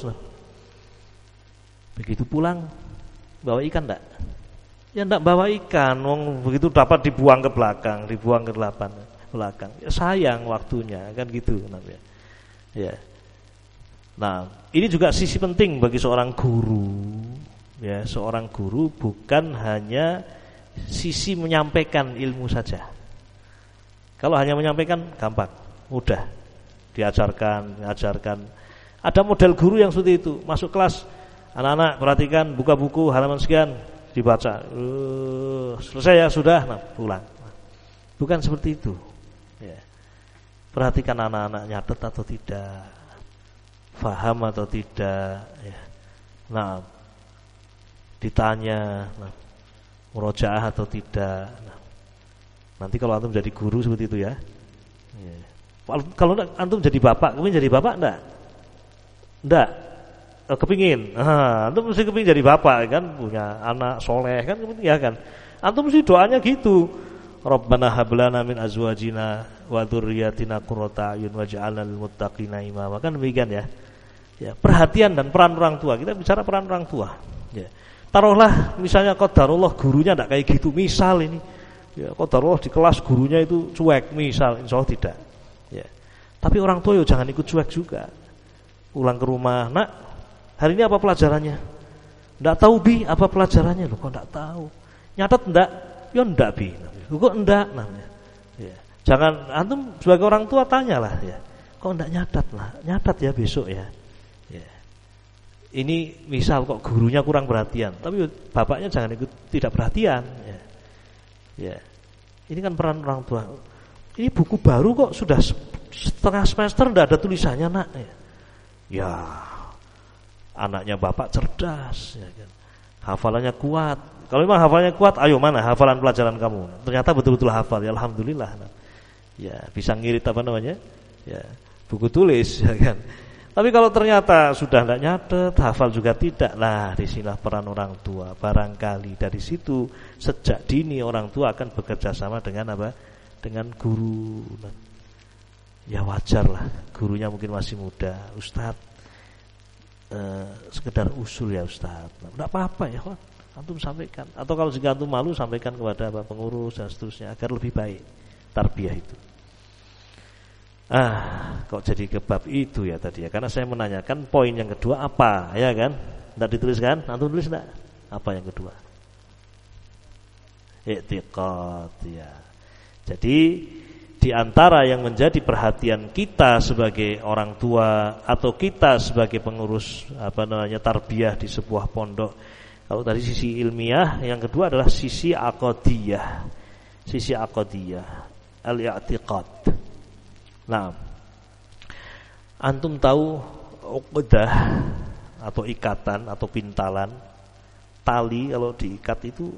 [SPEAKER 1] Begitu pulang. Bawa ikan enggak? Ya enggak bawa ikan, wong begitu dapat dibuang ke belakang, dibuang ke delapan belakang. Ya sayang waktunya, kan gitu namanya. Ya. Nah, ini juga sisi penting bagi seorang guru. Ya, seorang guru bukan hanya sisi menyampaikan ilmu saja. Kalau hanya menyampaikan gampang, mudah. Diajarkan, mengajarkan. Ada model guru yang seperti itu, masuk kelas, anak-anak perhatikan, buka buku halaman sekian, dibaca. Uh, selesai ya sudah, nah, pulang. Bukan seperti itu. Ya. Perhatikan anak-anak nyatet atau tidak, faham atau tidak. Ya. Nah, ditanya, nah, murojaah atau tidak. Nah, nanti kalau antum jadi guru seperti itu ya. Ya. Kalau antum jadi bapak, kepingin jadi bapak enggak? Enggak. Kepingin, ah, antum mesti kepingin jadi bapak kan, punya anak soleh kan, ya kan. Antum mesti doanya gitu. Rabbana hablana min azwajina wa dzurriyyatina qurrata a'yun waj'alna lil muttaqina imama. Kan demikian ya. Ya, perhatian dan peran orang tua. Kita bicara peran orang tua. Ya. Taruhlah misalnya qadarullah gurunya enggak kayak gitu, misal ini. Ya, qadarullah di kelas gurunya itu cuek, misal, insyaallah tidak. Ya. Tapi orang tua yo jangan ikut cuek juga. Pulang ke rumah, "Nak, hari ini apa pelajarannya?" Enggak tahu Bi, apa pelajarannya? Loh kok enggak tahu? Nyatet enggak? Ya enggak Bi. Loh kok enggak namanya? Ya. Jangan antum sebagai orang tua tanyalah ya. Kok enggak nyatet lah? Nyatet ya besok ya. Ya. Ini misal kok gurunya kurang perhatian, tapi bapaknya jangan ikut tidak perhatian ya. Ya. Ini kan peran orang tua. Ini buku baru kok sudah setengah semester enggak ada tulisannya, Nak ya. Ya. Anaknya bapak cerdas ya kan. Hafalannya kuat. Kalau memang hafalannya kuat, ayo mana hafalan pelajaran kamu? Ternyata betul-betul hafal, ya alhamdulillah. Ya, bisa ngirit apa namanya? Ya, buku tulis ya kan. Tapi kalau ternyata sudah tidak nyatet, hafal juga tidak, lah disinilah peran orang tua. Barangkali dari situ sejak dini orang tua akan bekerja sama dengan apa? Dengan guru. Ya wajar lah, gurunya mungkin masih muda. Ustadz, eh, sekedar usul ya Ustadz. Nah, tidak apa-apa ya, antum sampaikan. Atau kalau jika antum malu, sampaikan kepada apa, pengurus dan seterusnya agar lebih baik tarbiyah itu. Ah, kok jadi ke bab itu ya tadi ya? Karena saya menanyakan poin yang kedua apa, ya kan? Tidak dituliskan? Antum tulis tidak? Apa yang kedua? I'tiqad ya. Jadi di antara yang menjadi perhatian kita sebagai orang tua atau kita sebagai pengurus apa namanya tarbiyah di sebuah pondok, kalau dari sisi ilmiah, yang kedua adalah sisi aqdiyah. Sisi aqdiyah, al-i'tiqad. Nah, antum tahu uqdah atau ikatan atau pintalan tali kalau diikat itu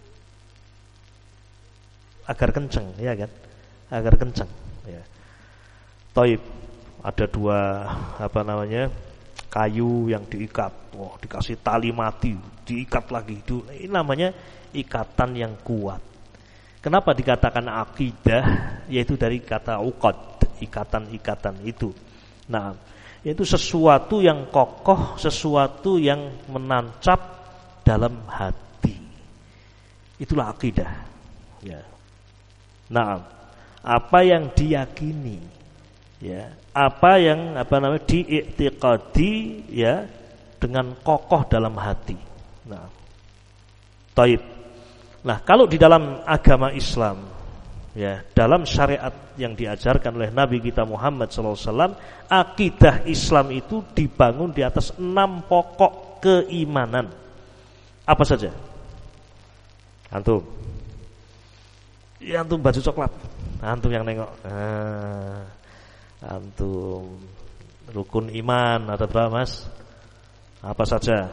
[SPEAKER 1] agar kencang, ya kan? Agar kencang. Ya. Taib, ada dua apa namanya kayu yang diikat, oh dikasih tali mati, diikat lagi. Itu ini namanya ikatan yang kuat. Kenapa dikatakan akidah? Yaitu dari kata uqad. Ikatan-ikatan itu. Nah, itu sesuatu yang kokoh, sesuatu yang menancap dalam hati. Itulah akidah. Ya. Nah, apa yang diyakini, ya, apa yang apa namanya diiktikadi, ya, dengan kokoh dalam hati. Nah, taib. Nah, kalau di dalam agama Islam, ya, dalam syariat yang diajarkan oleh Nabi kita Muhammad sallallahu alaihi wasallam, akidah Islam itu dibangun di atas enam pokok keimanan. Apa saja? Antum? Ya, antum baju coklat. Antum yang nengok. Ah, antum rukun iman ada berapa, Mas? Apa saja?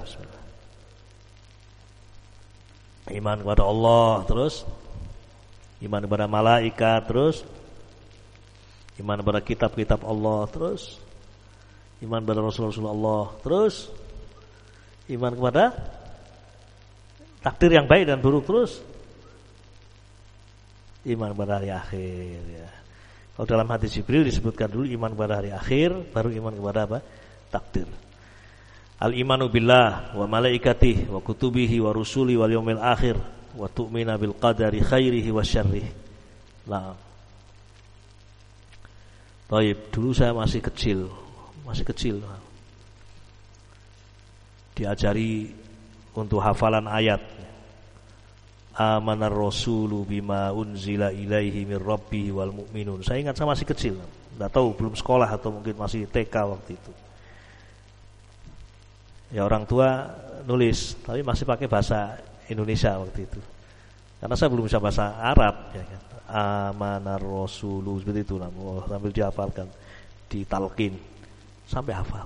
[SPEAKER 1] Iman kepada Allah, terus iman kepada malaikat, terus iman kepada kitab-kitab Allah, terus iman kepada Rasul-Rasul Allah, terus iman kepada takdir yang baik dan buruk, terus iman kepada hari akhir, ya. Kalau dalam hadis Jibril disebutkan dulu iman kepada hari akhir, baru iman kepada apa? Takdir. Al-imanu billah wa malaikatihi wa kutubihi wa rusuli wal yaumil akhir wa tu'mina bil qadari khairihi wa syarrihi. Nah, taib, dulu saya masih kecil, masih kecil, diajari untuk hafalan ayat. Amanar rasulu bima unzila ilaihi mir rabbihi wal mu'minun. Saya ingat saya masih kecil, enggak tahu, belum sekolah atau mungkin masih T K waktu itu. Ya, orang tua nulis, tapi masih pakai bahasa Indonesia waktu itu. Karena saya belum bisa bahasa Arab, ya kan. Amanar rasulu, seperti itu lah, sambil dihafalkan, ditalqin sampai hafal.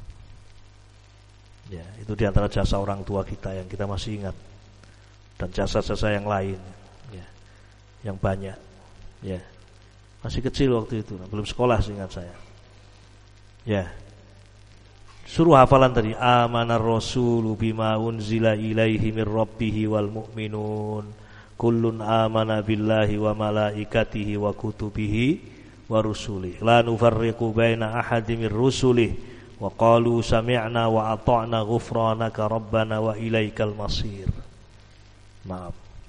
[SPEAKER 1] Ya, itu diantara jasa orang tua kita yang kita masih ingat, dan jasa-jasa yang lain, ya, yang banyak. Ya, masih kecil waktu itu, belum sekolah seingat saya. Ya, suruh hafalan tadi, amanar rasulu bima unzila ilaihi mir rabbihi wal mu'minun kullun amana billahi wa malaikatihi wa kutubihi wa rusulihi la nufarriqu baina ahadin mir rusulihi wa qalu sami'na wa ata'na ghufranaka rabbana wa ilaikal masir. Maaf,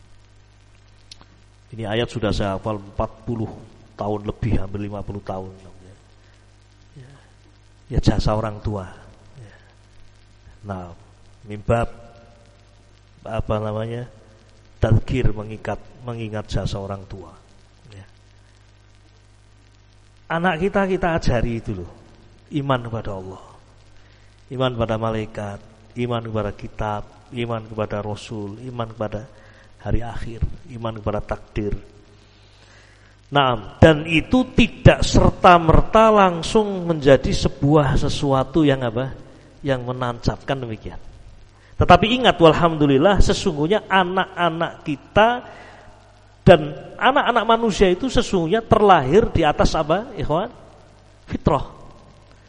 [SPEAKER 1] ini ayat sudah saya hafal empat puluh tahun lebih, hampir lima puluh tahun. Ya, ya jasa orang tua. Nah, mimbab apa namanya, tadzkir, mengikat, mengingat jasa orang tua, ya. Anak kita kita ajari itu loh, iman kepada Allah, iman kepada malaikat, iman kepada kitab, iman kepada Rasul, iman kepada hari akhir, iman kepada takdir. Nah, dan itu tidak serta-merta langsung menjadi sebuah sesuatu yang apa? Yang menancapkan demikian. Tetapi ingat, walhamdulillah, sesungguhnya anak-anak kita dan anak-anak manusia itu sesungguhnya terlahir di atas apa, ikhwan? Fitrah.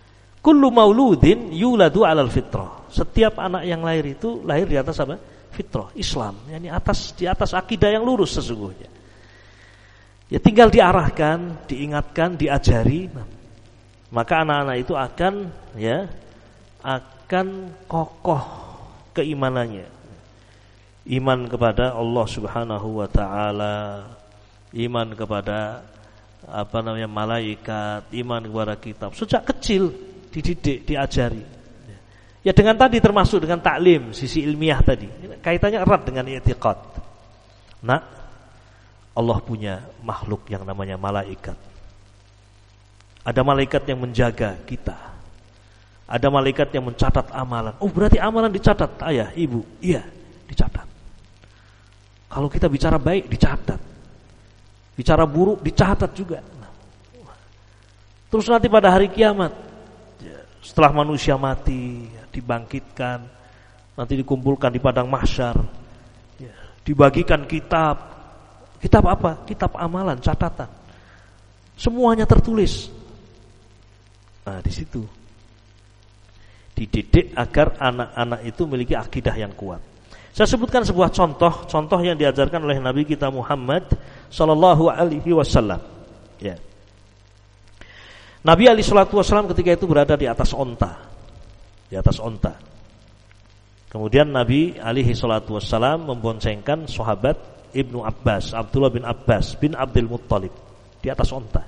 [SPEAKER 1] Kullu mauludin yuladu 'alal fitrah. Setiap anak yang lahir itu lahir di atas apa? Fitrah, Islam. Yani atas di atas akidah yang lurus sesungguhnya. Ya tinggal diarahkan, diingatkan, diajari. Nah, maka anak-anak itu akan ya akan kokoh keimanannya. Iman kepada Allah Subhanahu wa taala, iman kepada apa namanya malaikat, iman kepada kitab. Sejak kecil dididik, diajari. Ya dengan tadi termasuk dengan taklim, sisi ilmiah tadi. Kaitannya erat dengan i'tiqad. Nah, Allah punya makhluk yang namanya malaikat. Ada malaikat yang menjaga kita. Ada malaikat yang mencatat amalan. Oh, berarti amalan dicatat, ayah, ibu. Iya, dicatat. Kalau kita bicara baik, dicatat. Bicara buruk, dicatat juga. Terus nanti pada hari kiamat, setelah manusia mati, dibangkitkan, nanti dikumpulkan di padang mahsyar, dibagikan kitab. Kitab apa? Kitab amalan, catatan. Semuanya tertulis. Nah, di situ dididik agar anak-anak itu memiliki akidah yang kuat. Saya sebutkan sebuah contoh, contoh yang diajarkan oleh Nabi kita Muhammad sallallahu alaihi wasallam. Ya. Nabi alaihi salatu wasallam ketika itu berada di atas onta. Di atas onta. Kemudian Nabi alaihi salatu wasallam memboncengkan sahabat Ibnu Abbas, Abdullah bin Abbas bin Abdul Muttalib di atas onta.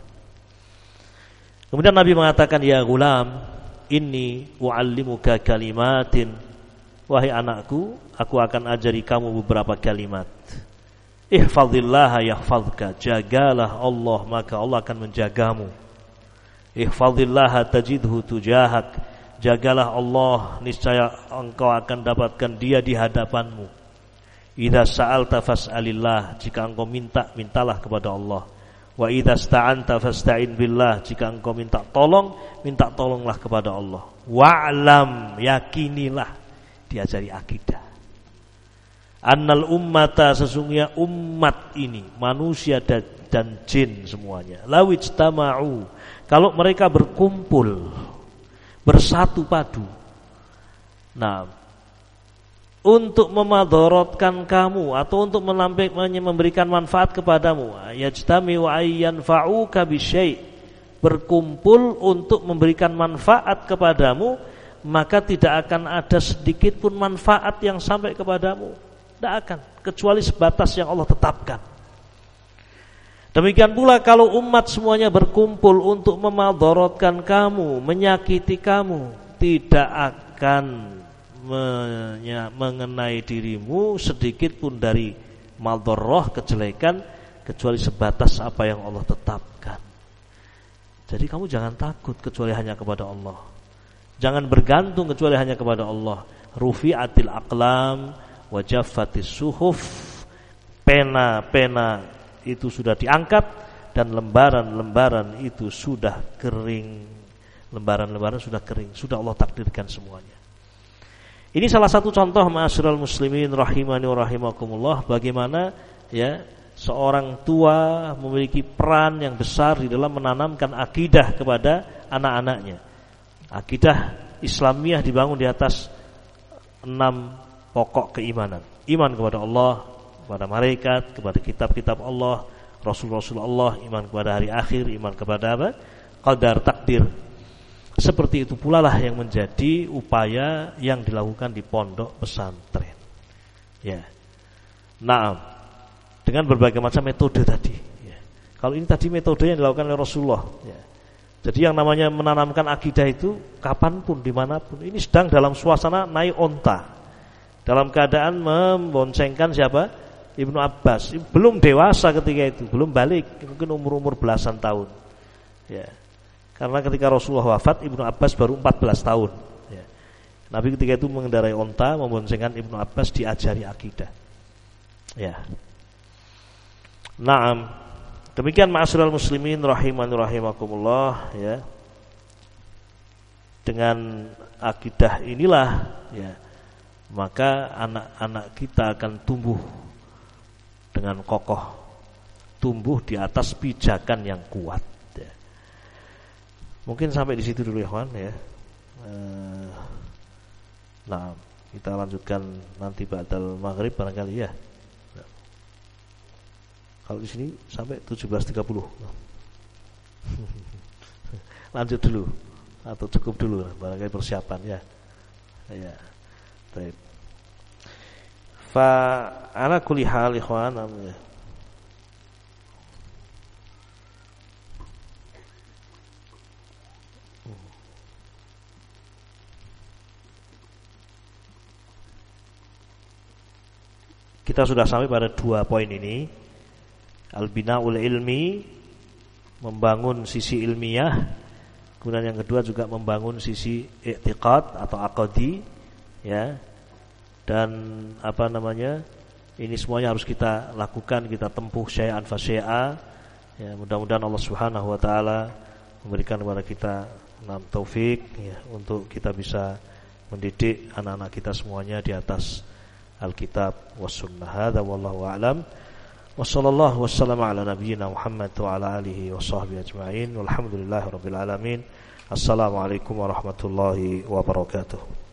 [SPEAKER 1] Kemudian Nabi mengatakan, "Ya gulam, inni u'allimuka kalimatin." Wahai anakku, aku akan ajari kamu beberapa kalimat. Ihfazillah yahfazka, jagalah Allah maka Allah akan menjagamu. Ihfazillah tajidhu tujahak, jagalah Allah niscaya engkau akan dapatkan dia di hadapanmu. Idza sa'alta fas'alillah, jika engkau minta, mintalah kepada Allah. Wa idza sta'anta fasta'in billah, jika engkau minta tolong, minta tolonglah kepada Allah. Wa'lam, yakinilah, diajari akidah. Annal ummata, sesungguhnya umat ini, manusia dan, dan jin semuanya, lawijtama'u, kalau mereka berkumpul, bersatu padu, nah, untuk memadharatkan kamu atau untuk menampaknya memberikan manfaat kepadamu, yajtami'u ayyanfa'uka bisyai', berkumpul untuk memberikan manfaat kepadamu, maka tidak akan ada sedikit pun manfaat yang sampai kepadamu. Tidak akan, kecuali sebatas yang Allah tetapkan. Demikian pula kalau umat semuanya berkumpul untuk memadharatkan kamu, menyakiti kamu, tidak akan mengenai dirimu sedikit pun dari madharrah, kejelekan, kecuali sebatas apa yang Allah tetapkan. Jadi kamu jangan takut kecuali hanya kepada Allah. Jangan bergantung kecuali hanya kepada Allah. Rufi'atil aqlam wa jaffatis suhuf, pena-pena itu sudah diangkat dan lembaran-lembaran itu sudah kering. Lembaran-lembaran sudah kering, sudah Allah takdirkan semuanya. Ini salah satu contoh ma'asyiral muslimin rahimani wa rahimakumullah, bagaimana ya seorang tua memiliki peran yang besar di dalam menanamkan akidah kepada anak-anaknya. Akidah Islamiyah dibangun di atas enam pokok keimanan. Iman kepada Allah, kepada malaikat, kepada kitab-kitab Allah, Rasul-Rasul Allah, iman kepada hari akhir, iman kepada apa? Qadar, takdir. Seperti itu pula lah yang menjadi upaya yang dilakukan di pondok pesantren. Ya. Nah, dengan berbagai macam metode tadi. Ya. Kalau ini tadi metode yang dilakukan oleh Rasulullah. Ya. Jadi yang namanya menanamkan akidah itu kapanpun, dimanapun. Ini sedang dalam suasana naik onta, dalam keadaan memboncengkan siapa? Ibnu Abbas. Belum dewasa ketika itu, belum balik, mungkin umur-umur belasan tahun. Ya. Karena ketika Rasulullah wafat, Ibnu Abbas baru empat belas tahun. Ya. Nabi ketika itu mengendarai onta, memboncengkan Ibnu Abbas, diajari akidah. Ya. Naam. Demikian ma'asyiral muslimin rahimani rahimakumullah, ya. Dengan akidah inilah, ya, maka anak-anak kita akan tumbuh dengan kokoh, tumbuh di atas pijakan yang kuat. Ya. Mungkin sampai di situ dulu ya kawan, ya. uh, Nah, kita lanjutkan nanti ba'dal maghrib barangkali ya. Kalau di sini sampai tujuh belas tiga puluh. Lanjut dulu atau cukup dulu barangkali persiapan ya. Ya. Baik. Fa ala kulli hal ikhwan ya. Kita sudah sampai pada dua poin ini. Al-bina'ul ilmi, membangun sisi ilmiah. Kemudian yang kedua juga membangun sisi i'tiqad atau aqadi, ya. Dan apa namanya? Ini semuanya harus kita lakukan, kita tempuh syai'an fa syai'a. Ya, mudah-mudahan Allah Subhanahu wa taala memberikan kepada kita nam taufik ya, untuk kita bisa mendidik anak-anak kita semuanya di atas Alkitab was sunnah. Hadza wallahu a'lam. Wa sallallahu wassalamu ala nabiyyina Muhammad wa ala alihi wa sahbihi ajma'in. Walhamdulillahirabbil alamin. Assalamualaikum warahmatullahi wabarakatuh.